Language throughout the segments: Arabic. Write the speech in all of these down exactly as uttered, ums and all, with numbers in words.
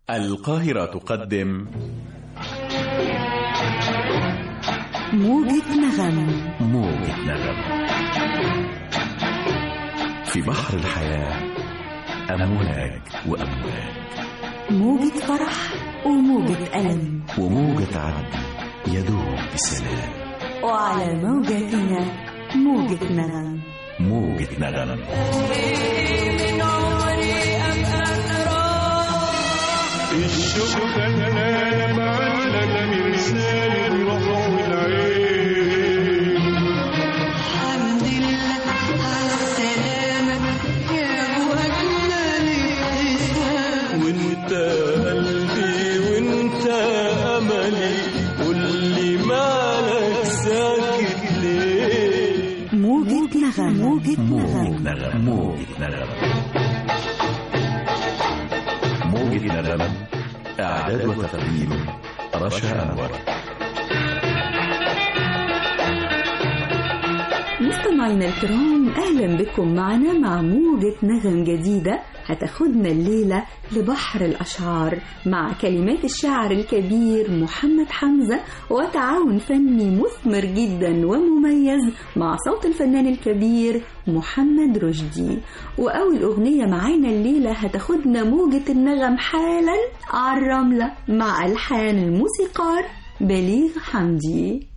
القاهرة تقدم موجة نغم. موجة نغم في بحر الحياة، أمواج وأمواج، موجة فرح وموجة ألم، وموجة عدل يدوب بسلام، وعلى موجتنا موجة نغم. موجة نغم. الشوق خلانا بعدلك مرسال الروح والعين. الحمد لله على السلامة يا أبو أجمل ابتسام. وانت قلبي وانت أملي، قولي مالك ساكت ليه؟ موجة نغم. موجة موجة نغم. نغم. موجة نغم. موجة نغم. إعداد وتقديم رشا أنور. مستمعينا الكرام، أهلا بكم معنا مع موجة نغم جديدة هتاخدنا الليلة لبحر الأشعار مع كلمات الشاعر الكبير محمد حمزة، وتعاون فني مثمر جدا ومميز مع صوت الفنان الكبير محمد رشدي. وأول أغنية معانا الليلة هتاخدنا موجة النغم حالا على الرملة مع ألحان الموسيقار بليغ حمدي.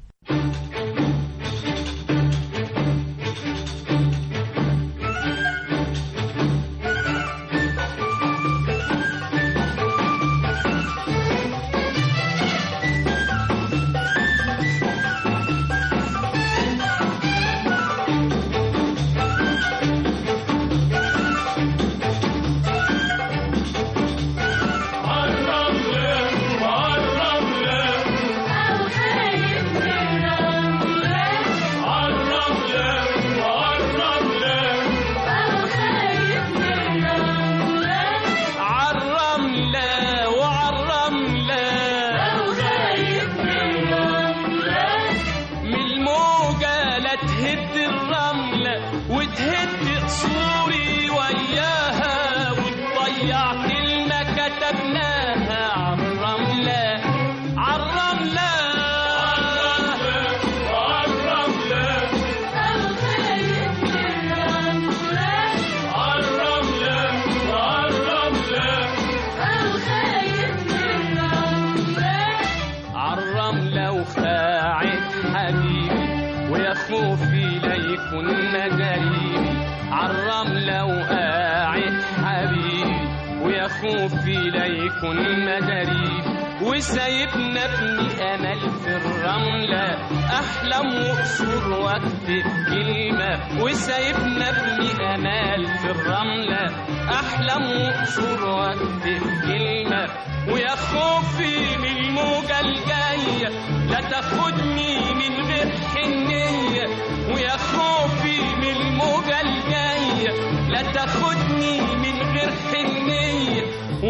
وسايبنا ابني امل في الرمله، احلم واقصر واكتب كلمه. وسايبنا ابني امل في الرمله، احلم واقصر واكتب كلمه. ويا خوفي من الموجه الجايه لا تاخدني من غير حنيه. ويا خوفي من الموجه الجايه لا تاخدني من غير حنيه،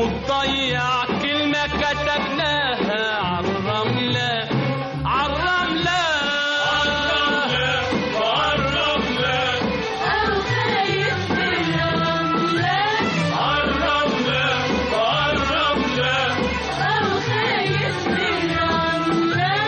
وتضيع كلمة كتبناها عالرملة عالرملة عالرملة أو خايف من الرملة عالرملة عالرملة أو خايف من الرملة.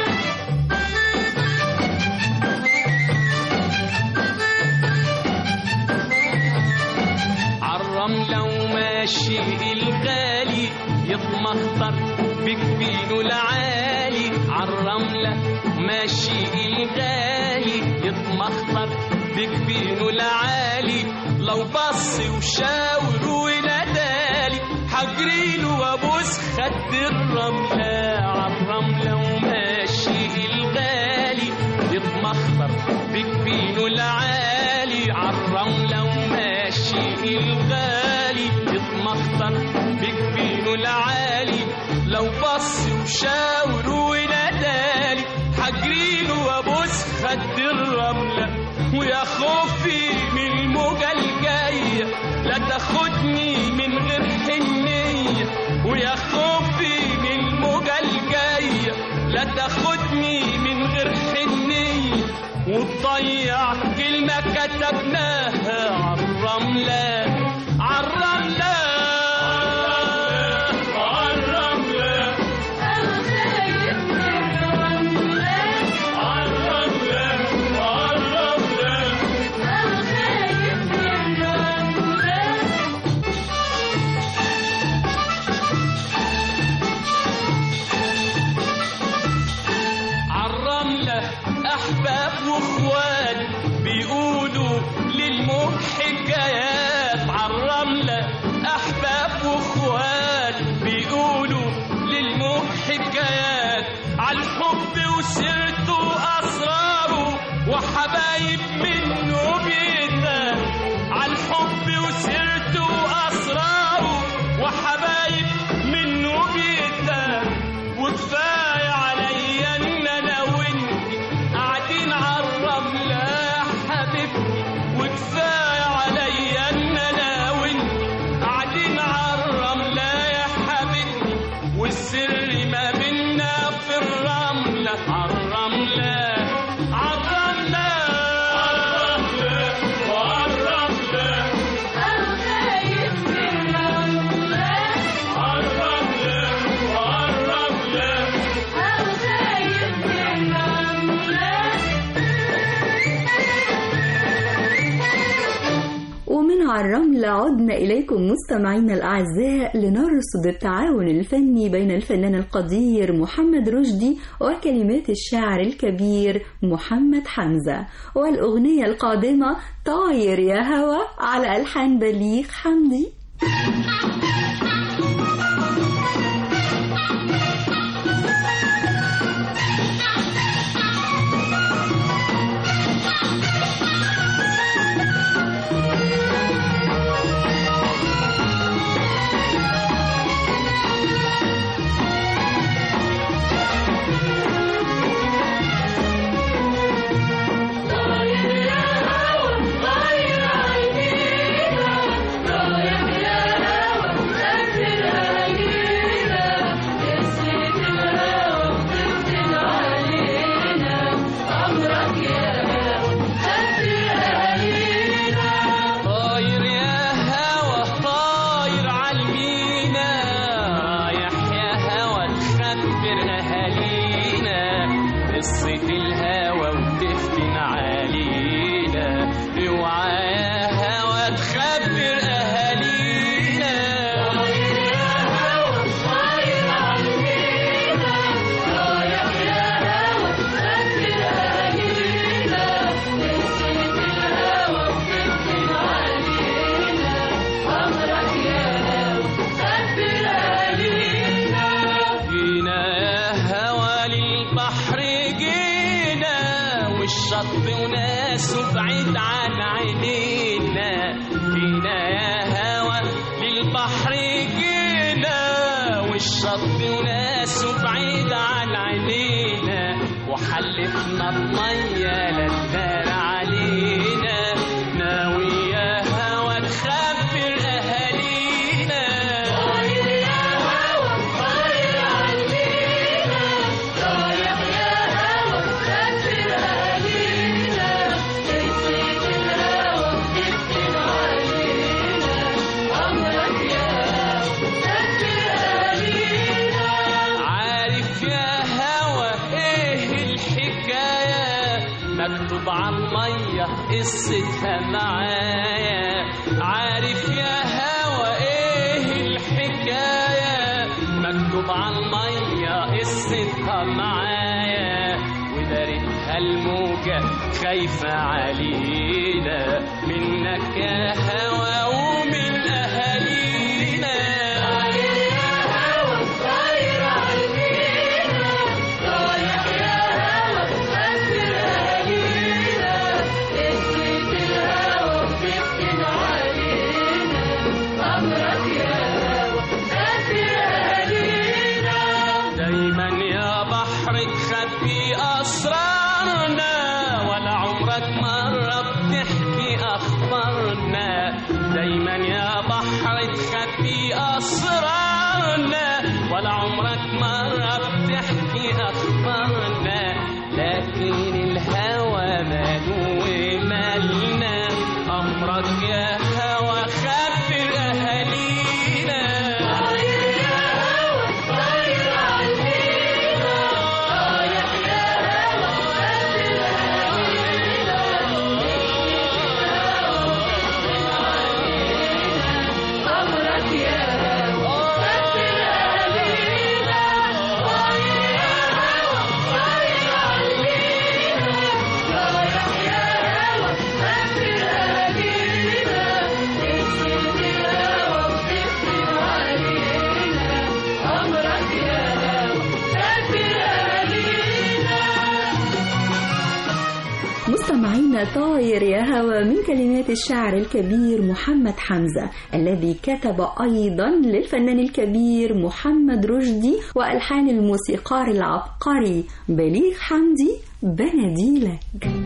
عالرملة وماشي الغالي يتمخطر بجبينه العالي. عالرملة ماشي الغالي يتمخطر بجبينه العالي. لو بص وشاور ونادالي حجريله وابوس خد الرملة. عالرملة وماشي الغالي يتمخطر بجبينه العالي. عالرملة وماشي الغالي يتمخطر بجبينه العالي. لو بص وشاور ونادالي حجريله وابوس خد الرملة. ويا خوفي من الموجة الجاية لا تاخدني من غير حنية. ويا خوفي من الموجة الجاية لا تاخدني من غير حنية، وتضيع كلمة كتبناها عالرملة عالرملة عالرملة. الحب وسيرته أسراره وحبايب منه بيتاه، عالحب وسيرته أسراره وحبايب منه بيتاه، وكفاية عليا إن أنا وإنتي قاعدين عالرملة يا حبيبتي، وكفاية عليا إن أنا وإنتي قاعدين عالرملة يا حبيبتي، والسر ما بينا في الرملة عالرملة عالرملة عالرملة وعالرملة خايف من الرملة عالرملة وعالرملة خايف من الرملة. ومن عالرملة عدنا إليكم مستمعينا الأعزاء لنرصد التعاون الفني بين الفنان القدير محمد رشدي وكلمات الشاعر الكبير محمد حمزة، والأغنية القادمة طاير يا هوا على ألحان بليغ حمدي. طاير يا هوا طاير عالمينا، رايح يا هوا تخبر أهالينا، قصة الهوا وتفتن علينا، اوعى يا هوا تخبر أهالينا. طاير يا هوا طاير عالمينا، رايح يا هوا تخبر أهالينا، قصة الهوا وتفتن علينا، أمرك يا هوا خبر أهالينا. جينا يا هوا للبحر جينا، والشط وناسه بعيد عن عينينا، جينا يا هوا للبحر جينا، والشط وناسه بعيد عن عينينا، وحلفنا المية للدار علينا، ناوي يا هوا تخبر أهالينا. طاير يا هوا طاير عالمينا، رايح يا هوا تخبر أهالينا، قصة الهوا وتفتن علينا، أمرك يا هوا خبر أهالينا. عارف يا هوا إيه الحكاية، مكتوب عالمية قصتها معايا، عارف يا هوا إيه الحكاية، مكتوب عالمية قصتها معايا، ودارتها الموجة خايفة علينا، منك يا هوا ومن أهالينا. طاير يا هوا طاير عالمينا، رايح يا هوا تخبر أهالينا، قصة الهوا وتفتن علينا، أمرك يا هوا خبر أهالينا. دايما يا بحر تخبي أسرارنا، ولا عمرك مرة بتحكي أخبارنا، دايما يا بحر تخبي أسرارنا، ولا عمرك مرة بتحكي أخبارنا، لكن الهوى ماله ومالنا، أمرك يا هوى خبر أهالينا. طاير يا هوى طاير عالمينا، رايح يا هوى خبر أهالينا، أمرك يا هوى خبر أهالينا. مستمعينا طاير يا هوى من كلمات الشاعر الكبير محمد حمزة الذي كتب أيضا للفنان الكبير محمد رشدي وألحان الموسيقار العبقري بليغ حمدي بناديلك.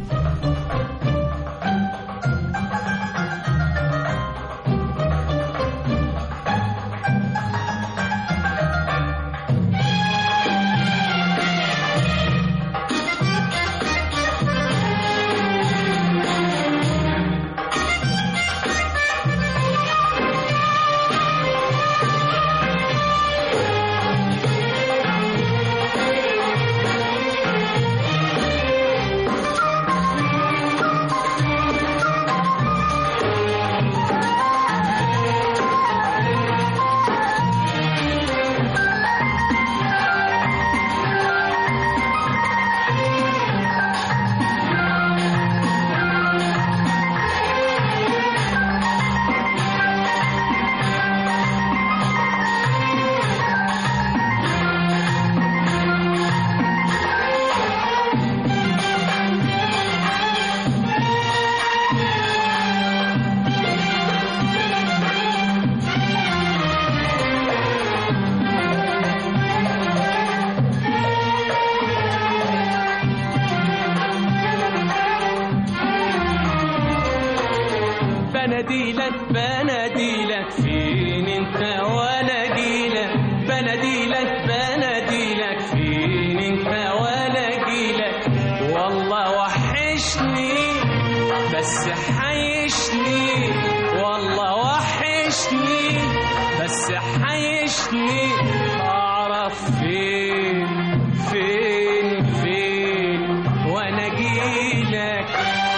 بناديلك بناديلك فين انت وانا جيلك، بناديلك بناديلك فين انت وانا جيلك، والله وحشني بس حيشني، والله وحشني بس حيشني، اعرف فين فين فين وانا جيلك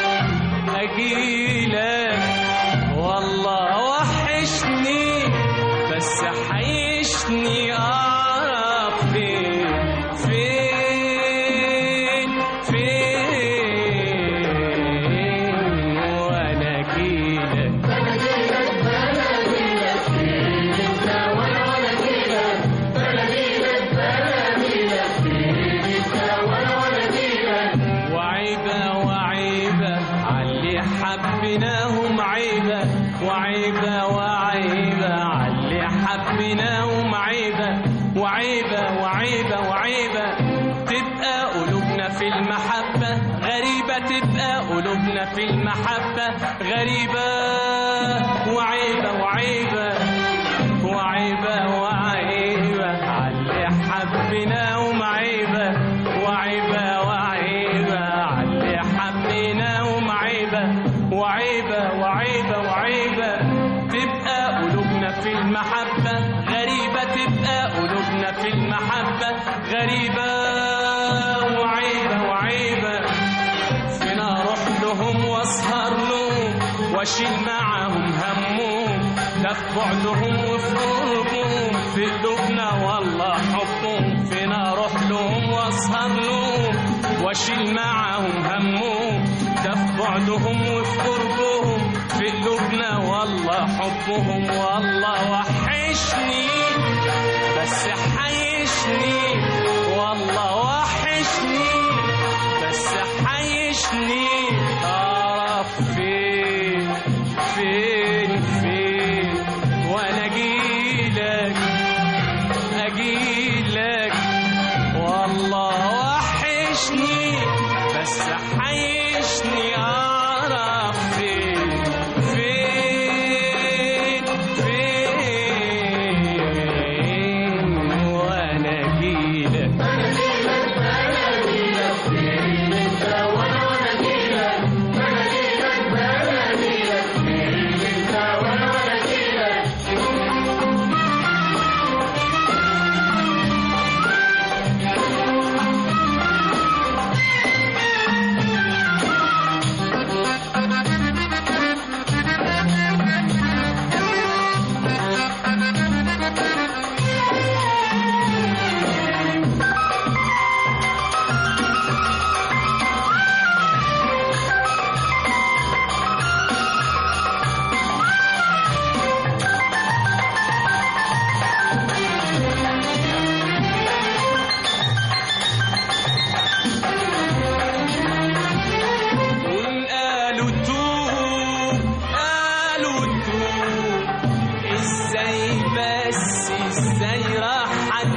اجيلك، والله وحشني بس حيشني، اعرف فين فين فين وانا جيلك. بناديلك بناديلك فين انت وانا جيلك، بناديلك بناديلك فين انت وانا جيلك، وعيبة وعيبة علي حبيناهم، عيبة وعيبة وعيبة علي حبيناهم، عيبة وعيبة وعيبة وعيبة تبقى قلوبنا في المحبة غريبة، تبقى قلوبنا في المحبة غريبة، وعيبة وعيبة وعيبة وعيبة علي حبيناهم، عيبة وعيبة وعيبة علي حبيناهم، عيبة وعيبة وعيبة وعيبة تبقى قلوبنا في المحبة غريبة، تبقى قلوبنا في المحبة غريبة، وعيبة وعيبة فينا اروح لهم واسهر لهم واشيل معاهم همهم، ده في بعدهم وفي قربهم في قلوبنا والله حبهم، فينا اروح لهم واسهر لهم واشيل معاهم همهم، ده في بعدهم وفي قربهم في قلوبنا والله حبهم، والله وحشني بس حيشني، والله وحشني بس حيشني، اعرف فين فين فين وانا اجيلك اجيلك، والله وحشني بس حيشني، اعرف فين فين فين وانا اجيلك. بناديلك بناديلك فين انت وانا جيلك، بناديلك بناديلك فين انت وانا جيلك.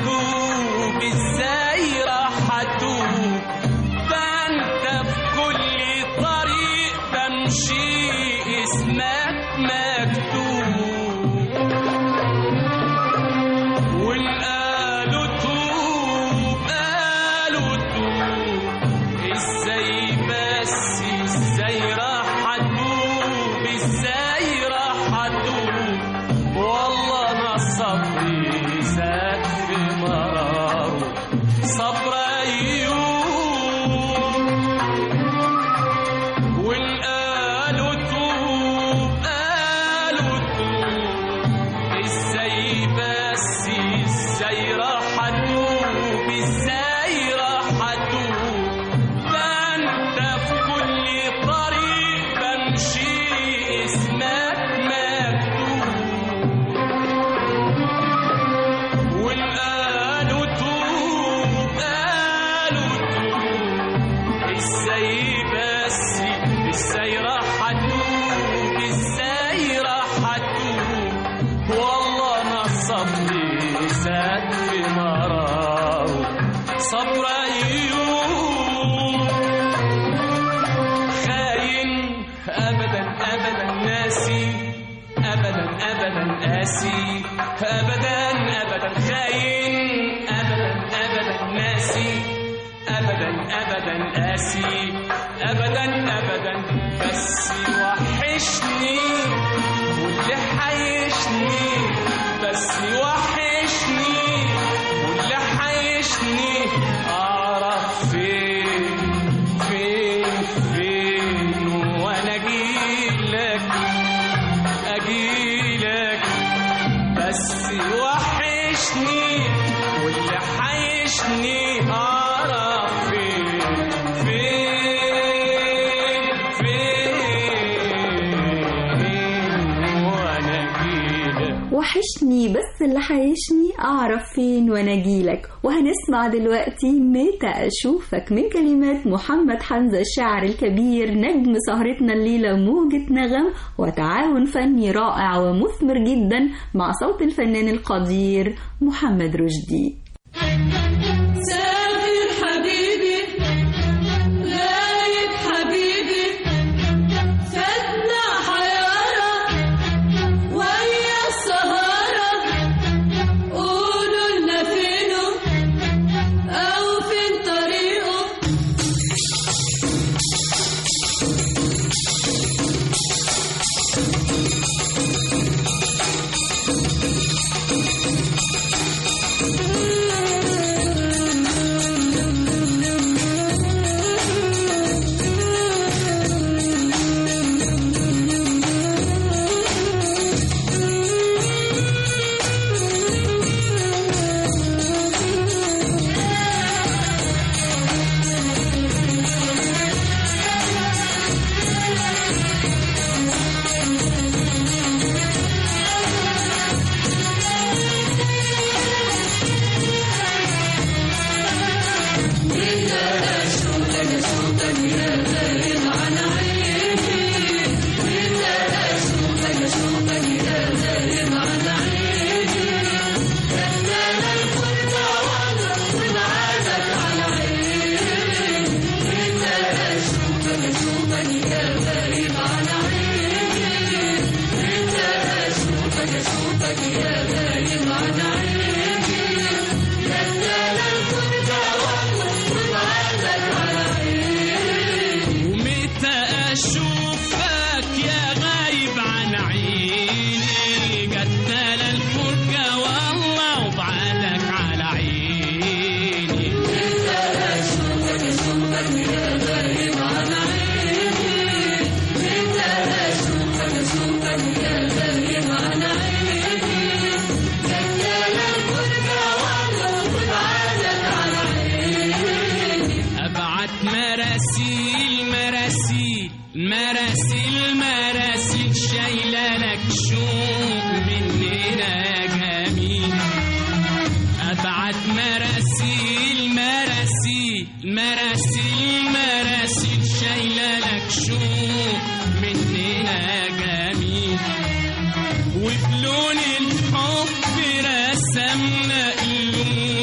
أتوب إزاي راح أتوب ده أنت في كل طريق بمشي اسمك مكتوب والقالوا توب قالوا توب إزاي بس إزاي راح أتوب إزاي راح أتوب والله أنا صبري زاد في مراره صبر أيوب والقالوا توب قالوا توب إزاي بس إزاي راح أتوب إزاي راح أتوب ده أنت في كل طريق بمشي اسمك مكتوب والقالوا توب قالوا توب إزاي بس إزاي راح أتوب إزاي راح أتوب والله أنا صبري زاد في مراره صبر أيوب خاين أبدا أبدا ناسي أبدا أبدا قاسي أبدا أبدا خاين أبدا أبدا ناسي أبدا أبدا قاسي أبدا أبدا بس وحشني واللي حيشني بس وحشني واللي حيشني أعرف فين فين فين وأنا أجيلك أجيلك بس وحشني واللي حيشني أعرف فين فين فين وأنا أجيلك وحشني بس اللي حيشني أعرف فين وأنا أجيلك. وهنسمع دلوقتي متى أشوفك من كلمات محمد حمزة الشاعر الكبير نجم سهرتنا الليلة موجة نغم، وتعاون فني رائع ومثمر جدا مع صوت الفنان القدير محمد رشدي. سافر حبيبي غايب حبيبي فاتنا حيارة ويا السهارة قولوا لنا فينه أو فين طريقه مراسيل مراسيل شايله لك شوق مننا جميل. ابعت مراسيل مراسيل مراسيل مراسيل شايله لك شوق مننا جميل. وبلون الحب رسمنا قلوب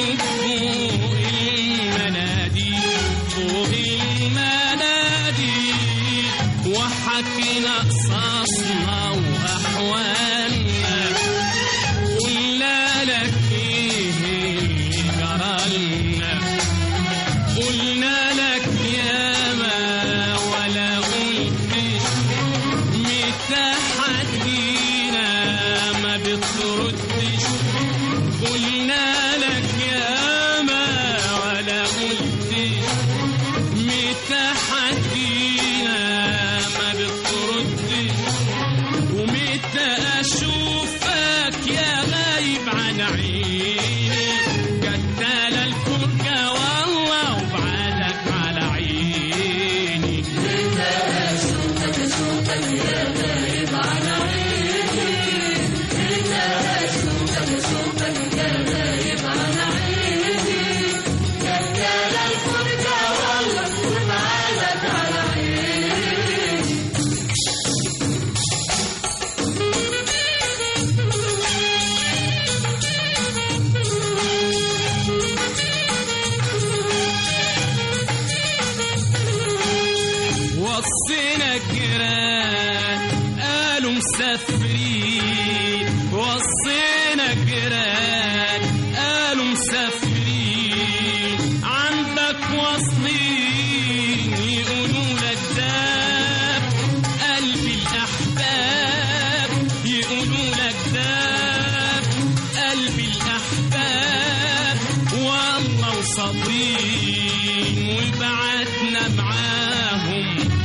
مسافرين عندك واصلين يقولوا لك داب قلبي الأحباب يقولوا لك داب قلبي الأحباب والله وصابرين وبعتنا معاهم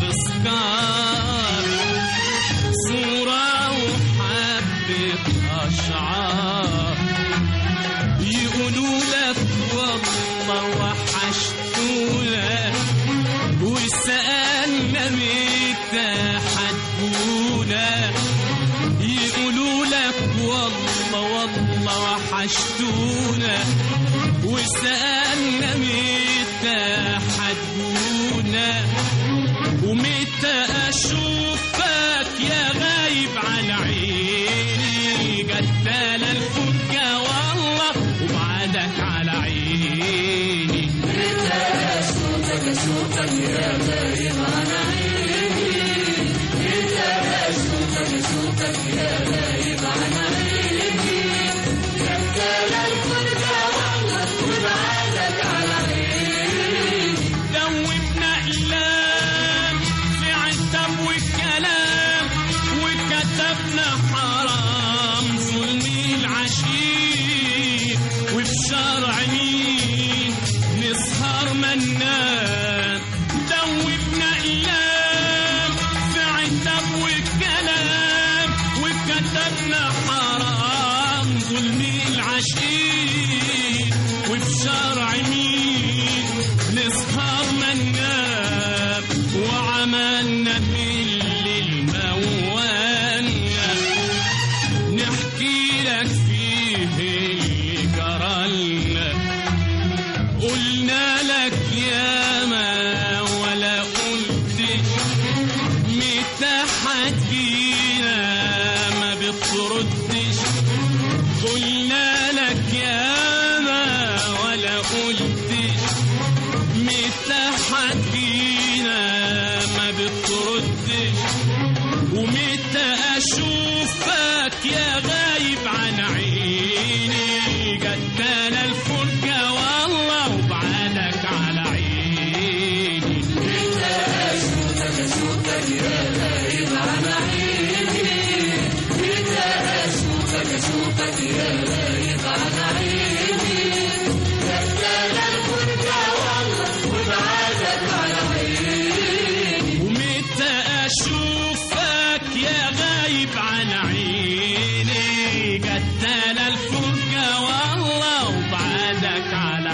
تذكار صورة وحبة أشعار يقولوا لك والله وحشتونا وسألنا متى حتجونا يقولوا لك والله والله وحشتونا وسألنا متى حتجونا ومتى أشوفك يا غايب عن عيني قتال الفرجة والله وبعدك على عيني متى أشوفك أشوفك يا غايب عن عيني متى أشوفك أشوفك يا غايب عن عيني قتال الفرجة والله وبعدك على عيني دوبنا أقلام في عتاب والكلام وكتبنا حرام ظلم العشير وفي شرع مين نسهر منام دوبنا أقلام في عتاب والكلام وكتبنا حرام ظلم العشير وفي شرع مين نسهر منام وعملنا بالليل موالنا نحكي لك فيه اللي جرالنا قلنا لك ياما ولا قلتش متى حتجينا ما بتردش قلنا لك ياما ولا قلتش متى حتجينا ما بتردش ومتى أشوفك يا غايب عن عيني قتال الفرجة والله وبعدك على عيني متى أشوفك أشوفك يا غايب عن عيني متى أشوفك أشوفك يا غايب عن عيني قتال الفرجة والله وبعدك على عيني ومتى أشوفك يا غايب عن عيني قتال الفرجة والله وبعدك على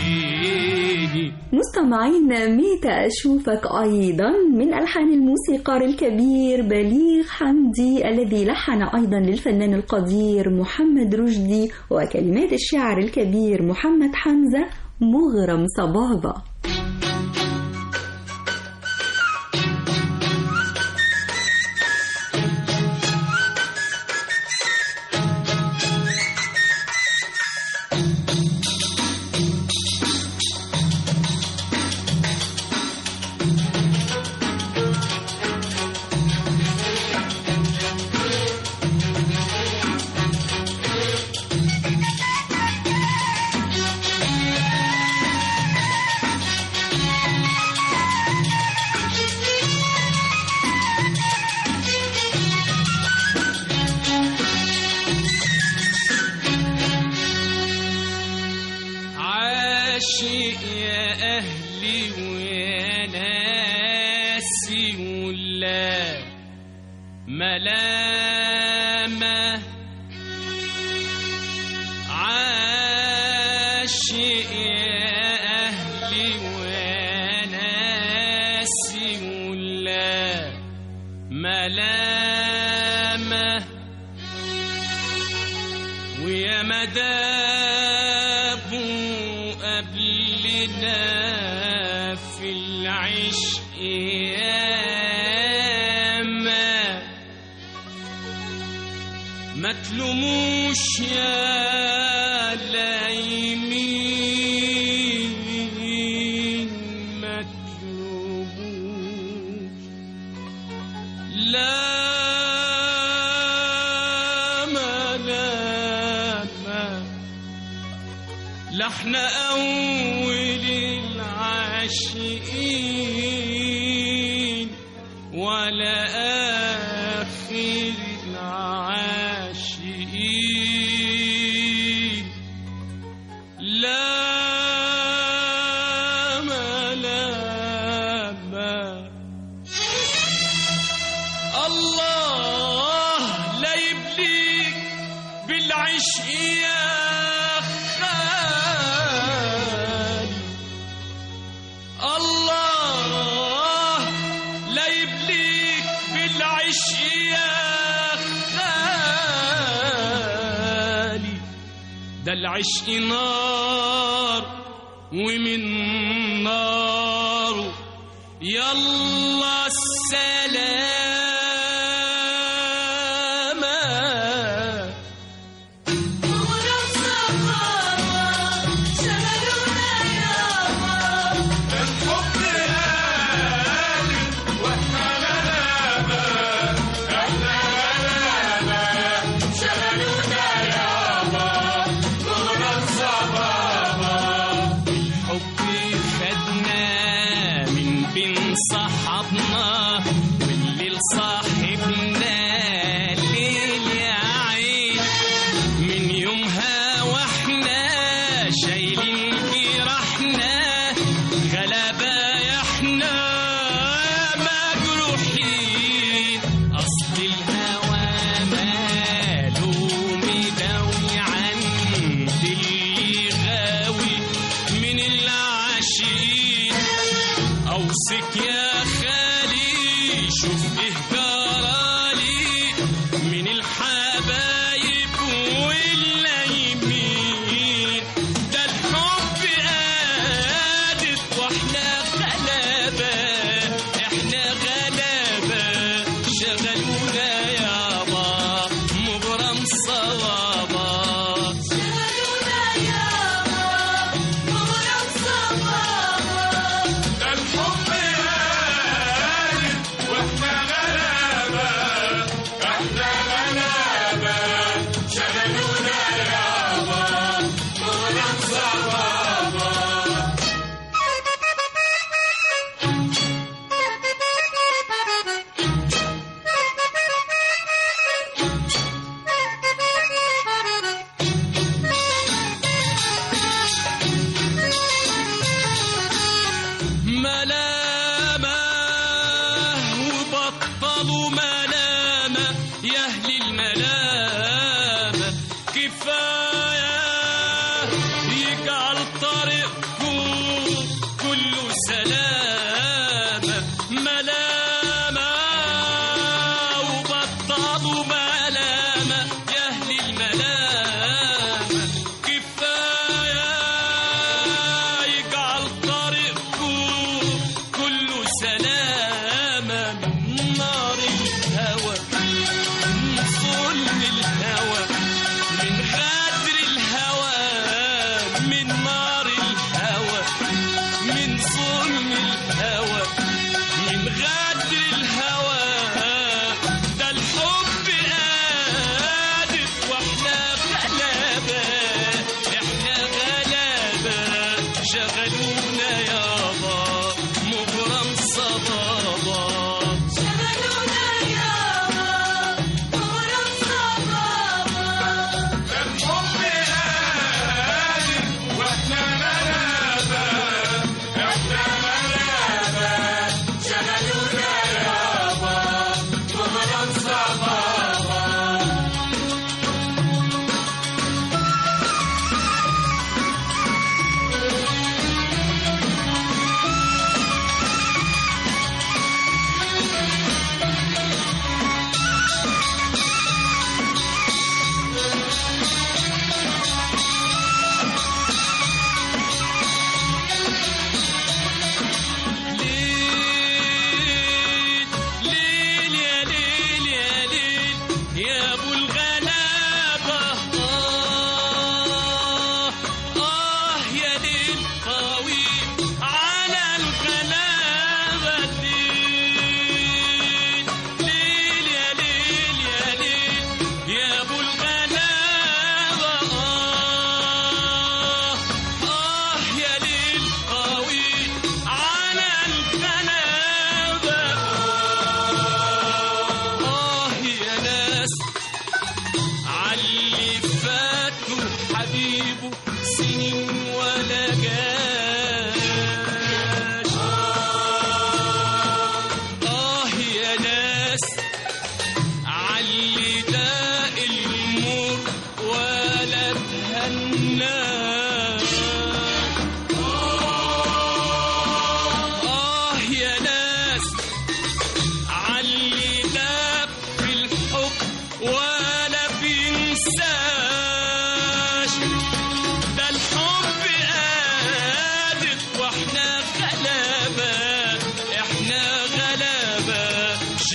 عيني. مستمعينا متى أشوفك أيضا من ألحان الموسيقار الكبير بليغ حمدي الذي لحن أيضا للفنان القدير محمد رشدي وكلمات الشاعر الكبير محمد حمزة مغرم صبابة. عاشق يا أهلي ويا ناسي ولا ملامة عاشق يا أهلي ويا ناسي ولا ملامة ويا مداب قبلنا في العشق ياما ما تلوموش يا لايمين ما تلوموش لا لا احنا أول العاشقين ولا آخر العاشقين. لا ملامة الله لا يبليك بالعشق يا خالي. الله لا يبليك بالعشق يا خالي. ده العشق نار ومن ناره يلا السلامة. ورب صبابة شغلونا يابا الحب هادي واحنا غلابة احنا غلابة شغلونا يابا ورب صبابة. الحب خدنا من بين صحابنا والليل صاحبنا الليل يا عين. من يومها واحنا شايلين جراحنا غلابة احنا مجروحين. أصل الهوى ماله مداوي عند اللي غاوي من العاشقين. أوصك يا خالي شوف إيه جرالي من الحبايب واللايمين. ده الحب قادت واحنا غلابة احنا غلابة شغلونا يابا مغرم صوابا. شغلونا يابا ورب صبابة الحب هادي واحنا غلابة احنا غلابة شغلونا يابا ورب صبابة. ملامة وبطلوا ملامة يا أهل الملامة. كفاية يجعل طريقكم كله سلامة. ملامة وبطلوا ملامة يا أهل الملامة. كفاية يجعل طريقكم كله سلامة. من نار الهوى من ظلم الهوى من غدر الهوى من نار الهوى من ظلم الهوى من غدر الهوى. ده الحب قادت واحنا غلابة احنا غلابة شغلونا يابا مغرم صبابا. شغلونا يابا ورب صبابة الحب هادي واحنا غلابة احنا غلابة شغلونا يابا ورب صبابة.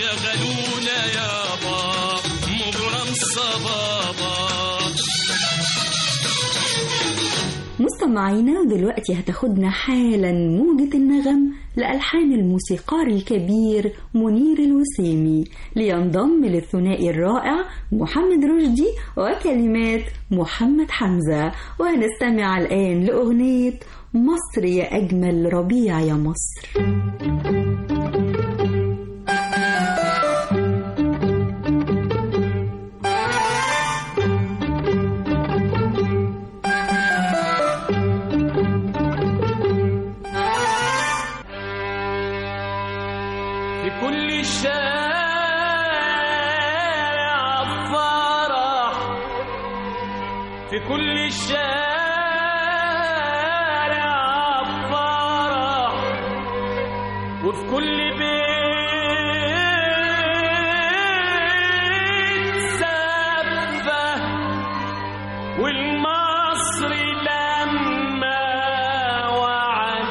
شغلونا يابا مغرم صبابا. مستمعينا ودلوقتي هتاخدنا حالا موجة النغم لألحان الموسيقار الكبير منير الوسيمي، لينضم للثنائي الرائع محمد رشدي وكلمات محمد حمزة. وهنستمع الآن لأغنية مصر يا أجمل ربيع يا مصر. في كل شارع فرح وفي كل بيت سبة، والمصري لما وعد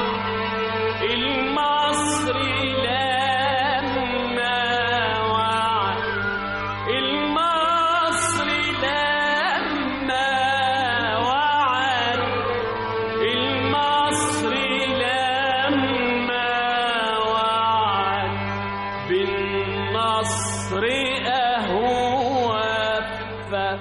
المصري لما وعد المصري لما المصري لما وعد بالنصر أهو وفى.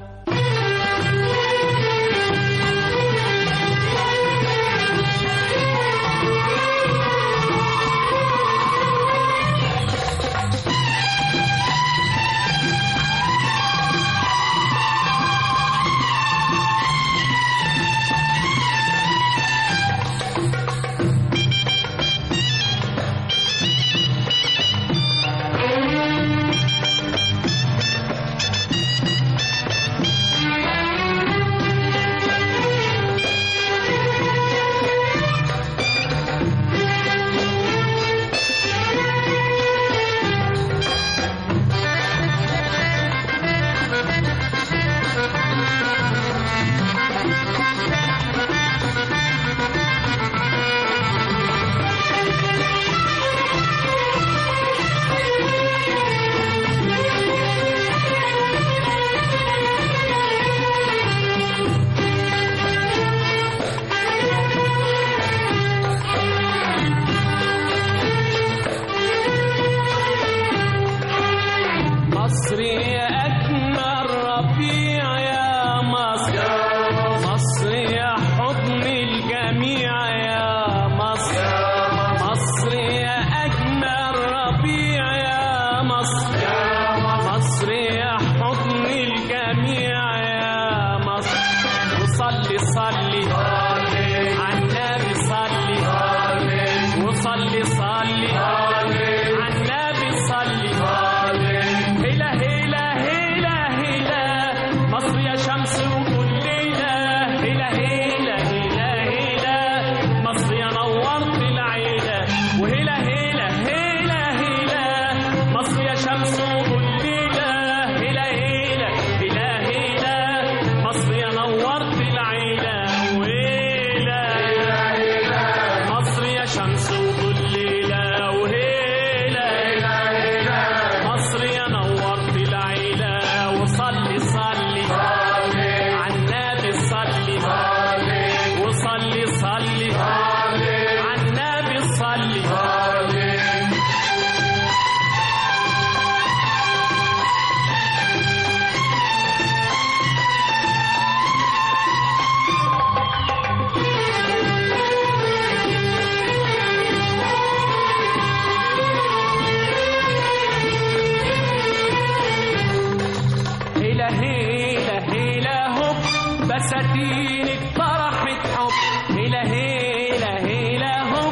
بساتينك فرحة حب، هيلا هيلا هيلا هوب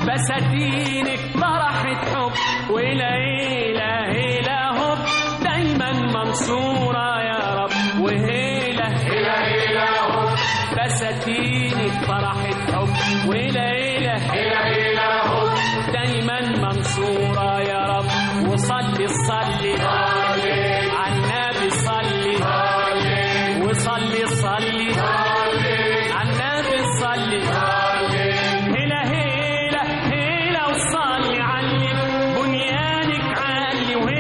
بساتينك فرحة حب، وهيلا هيلا هيلا هوب دايما منصورة يا رب، وهيلا هيلا هيلا هوب بساتينك فرحة حب، وهيلا هيلا هيلا هيلا هوب دايما منصورة يا رب. وصلي صلي على النبي صلي وصلي صلي على النبي صلي هلا هلا هلا وصلي علي بنيانك عالي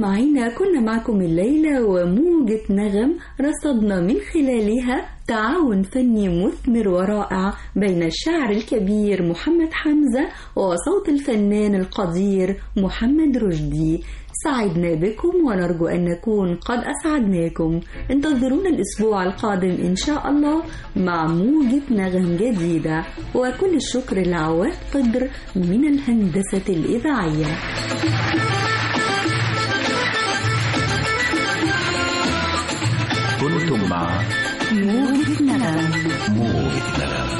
مستمعينا كنا معكم الليلة وموجة نغم رصدنا من خلالها تعاون فني مثمر ورائع بين الشاعر الكبير محمد حمزة وصوت الفنان القدير محمد رشدي. سعدنا بكم ونرجو أن نكون قد أسعدناكم. انتظرونا الأسبوع القادم إن شاء الله مع موجة نغم جديدة. وكل الشكر لعواد قدر من الهندسة الإذاعية. كنتم مع موجة نغم. موجة نغم.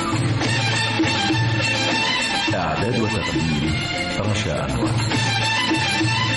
إعداد وتقديم رشا أنور.